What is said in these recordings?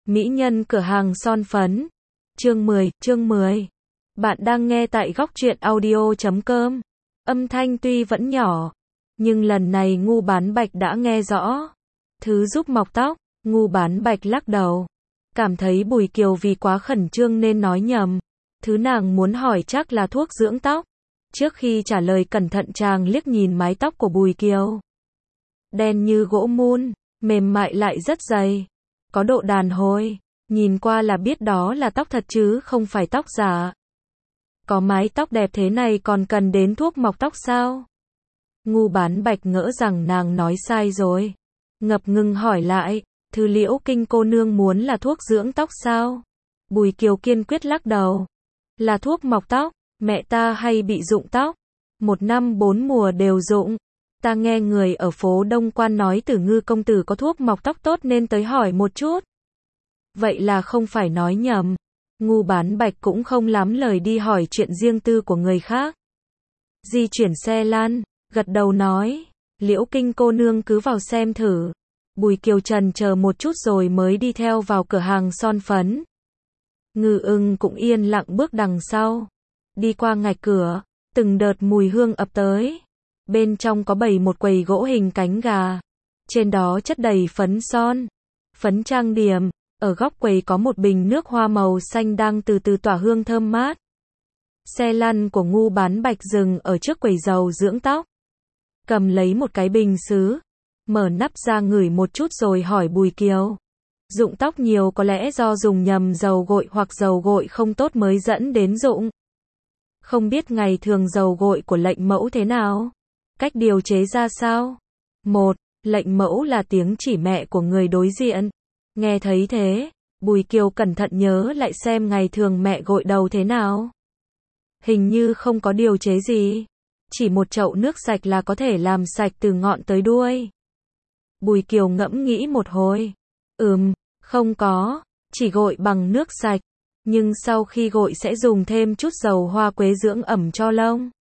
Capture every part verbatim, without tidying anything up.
Mỹ nhân cửa hàng son phấn. Chương mười, chương mười. Bạn đang nghe tại góc truyện audio chấm com. Âm thanh tuy vẫn nhỏ, nhưng lần này Ngu Bán Bạch đã nghe rõ. Thứ giúp mọc tóc. Ngu Bán Bạch lắc đầu. Cảm thấy Bùi Kiều vì quá khẩn trương nên nói nhầm. Thứ nàng muốn hỏi chắc là thuốc dưỡng tóc. Trước khi trả lời cẩn thận chàng liếc nhìn mái tóc của Bùi Kiều. Đen như gỗ mun, mềm mại lại rất dày. Có độ đàn hồi, nhìn qua là biết đó là tóc thật chứ không phải tóc giả. Có mái tóc đẹp thế này còn cần đến thuốc mọc tóc sao? Ngu Bán Bạch ngỡ rằng nàng nói sai rồi. Ngập ngừng hỏi lại, thứ Liễu Kinh cô nương muốn là thuốc dưỡng tóc sao? Bùi Kiều kiên quyết lắc đầu. Là thuốc mọc tóc, mẹ ta hay bị rụng tóc. Một năm bốn mùa đều rụng. Ta nghe người ở phố Đông Quan nói Tử Ngư công tử có thuốc mọc tóc tốt nên tới hỏi một chút. Vậy là không phải nói nhầm. Ngu Bán Bạch cũng không lắm lời đi hỏi chuyện riêng tư của người khác. Di chuyển xe lan, gật đầu nói, Liễu Kinh cô nương cứ vào xem thử. Bùi Kiều trần chờ một chút rồi mới đi theo vào cửa hàng son phấn. Ngư Ưng cũng yên lặng bước đằng sau. Đi qua ngạch cửa, từng đợt mùi hương ập tới. Bên trong có bày một quầy gỗ hình cánh gà. Trên đó chất đầy phấn son, phấn trang điểm. Ở góc quầy có một bình nước hoa màu xanh đang từ từ tỏa hương thơm mát. Xe lăn của Ngu Bán Bạch dừng ở trước quầy dầu dưỡng tóc. Cầm lấy một cái bình sứ, mở nắp ra ngửi một chút rồi hỏi Bùi Kiều. Rụng tóc nhiều có lẽ do dùng nhầm dầu gội hoặc dầu gội không tốt mới dẫn đến rụng. Không biết ngày thường dầu gội của lệnh mẫu thế nào? Cách điều chế ra sao? Một. Lệnh mẫu là tiếng chỉ mẹ của người đối diện. Nghe thấy thế, Bùi Kiều cẩn thận nhớ lại xem ngày thường mẹ gội đầu thế nào. Hình như không có điều chế gì. Chỉ một chậu nước sạch là có thể làm sạch từ ngọn tới đuôi. Bùi Kiều ngẫm nghĩ một hồi. Ừm, không có, chỉ gội bằng nước sạch. Nhưng sau khi gội sẽ dùng thêm chút dầu hoa quế dưỡng ẩm cho lông.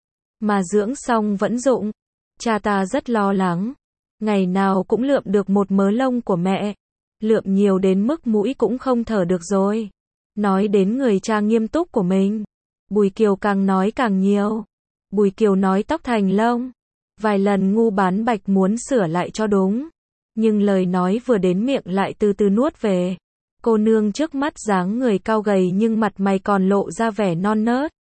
Mà dưỡng xong vẫn rụng. Cha ta rất lo lắng. Ngày nào cũng lượm được một mớ lông của mẹ. Lượm nhiều đến mức mũi cũng không thở được rồi. Nói đến người cha nghiêm túc của mình. Bùi Kiều càng nói càng nhiều. Bùi Kiều nói tóc thành lông. Vài lần Ngu Bán Bạch muốn sửa lại cho đúng. Nhưng lời nói vừa đến miệng lại từ từ nuốt về. Cô nương trước mắt dáng người cao gầy nhưng mặt mày còn lộ ra vẻ non nớt.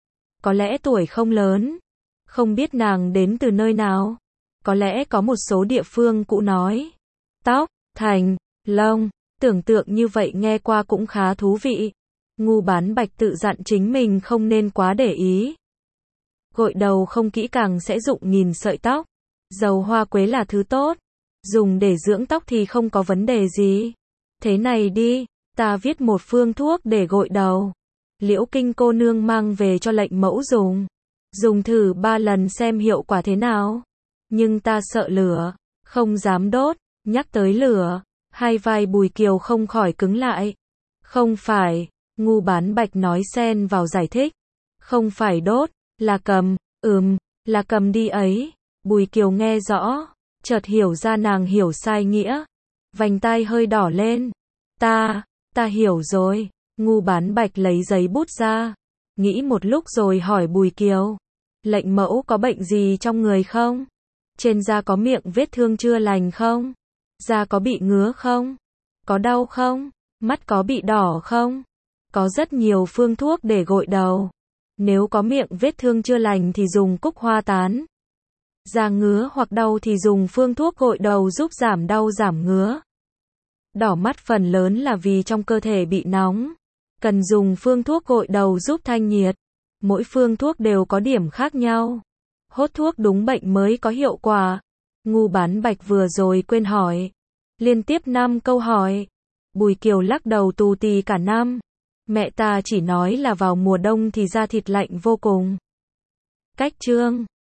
Có lẽ tuổi không lớn. Không biết nàng đến từ nơi nào. Có lẽ có một số địa phương cũ nói. Tóc, thành, lông. Tưởng tượng như vậy nghe qua cũng khá thú vị. Ngu Bán Bạch tự dặn chính mình không nên quá để ý. Gội đầu không kỹ càng sẽ rụng nghìn sợi tóc. Dầu hoa quế là thứ tốt. Dùng để dưỡng tóc thì không có vấn đề gì. Thế này đi, ta viết một phương thuốc để gội đầu. Liễu Kinh cô nương mang về cho lệnh mẫu dùng. Dùng thử ba lần xem hiệu quả thế nào. Nhưng ta sợ lửa, không dám đốt. Nhắc tới lửa, hai vai Bùi Kiều không khỏi cứng lại. Không phải, Ngu Bán Bạch nói xen vào giải thích. Không phải đốt, là cầm, ừm, là cầm đi ấy. Bùi Kiều nghe rõ, chợt hiểu ra nàng hiểu sai nghĩa. Vành tai hơi đỏ lên. Ta, ta hiểu rồi. Ngu Bán Bạch lấy giấy bút ra. Nghĩ một lúc rồi hỏi Bùi Kiều. Lệnh mẫu có bệnh gì trong người không? Trên da có miệng vết thương chưa lành không? Da có bị ngứa không? Có đau không? Mắt có bị đỏ không? Có rất nhiều phương thuốc để gội đầu. Nếu có miệng vết thương chưa lành thì dùng cúc hoa tán. Da ngứa hoặc đau thì dùng phương thuốc gội đầu giúp giảm đau giảm ngứa. Đỏ mắt phần lớn là vì trong cơ thể bị nóng. Cần dùng phương thuốc gội đầu giúp thanh nhiệt. Mỗi phương thuốc đều có điểm khác nhau. Hốt thuốc đúng bệnh mới có hiệu quả. Ngu Bán Bạch vừa rồi quên hỏi. Liên tiếp năm câu hỏi. Bùi Kiều lắc đầu tù tì cả năm. Mẹ ta chỉ nói là vào mùa đông thì da thịt lạnh vô cùng. Cách chương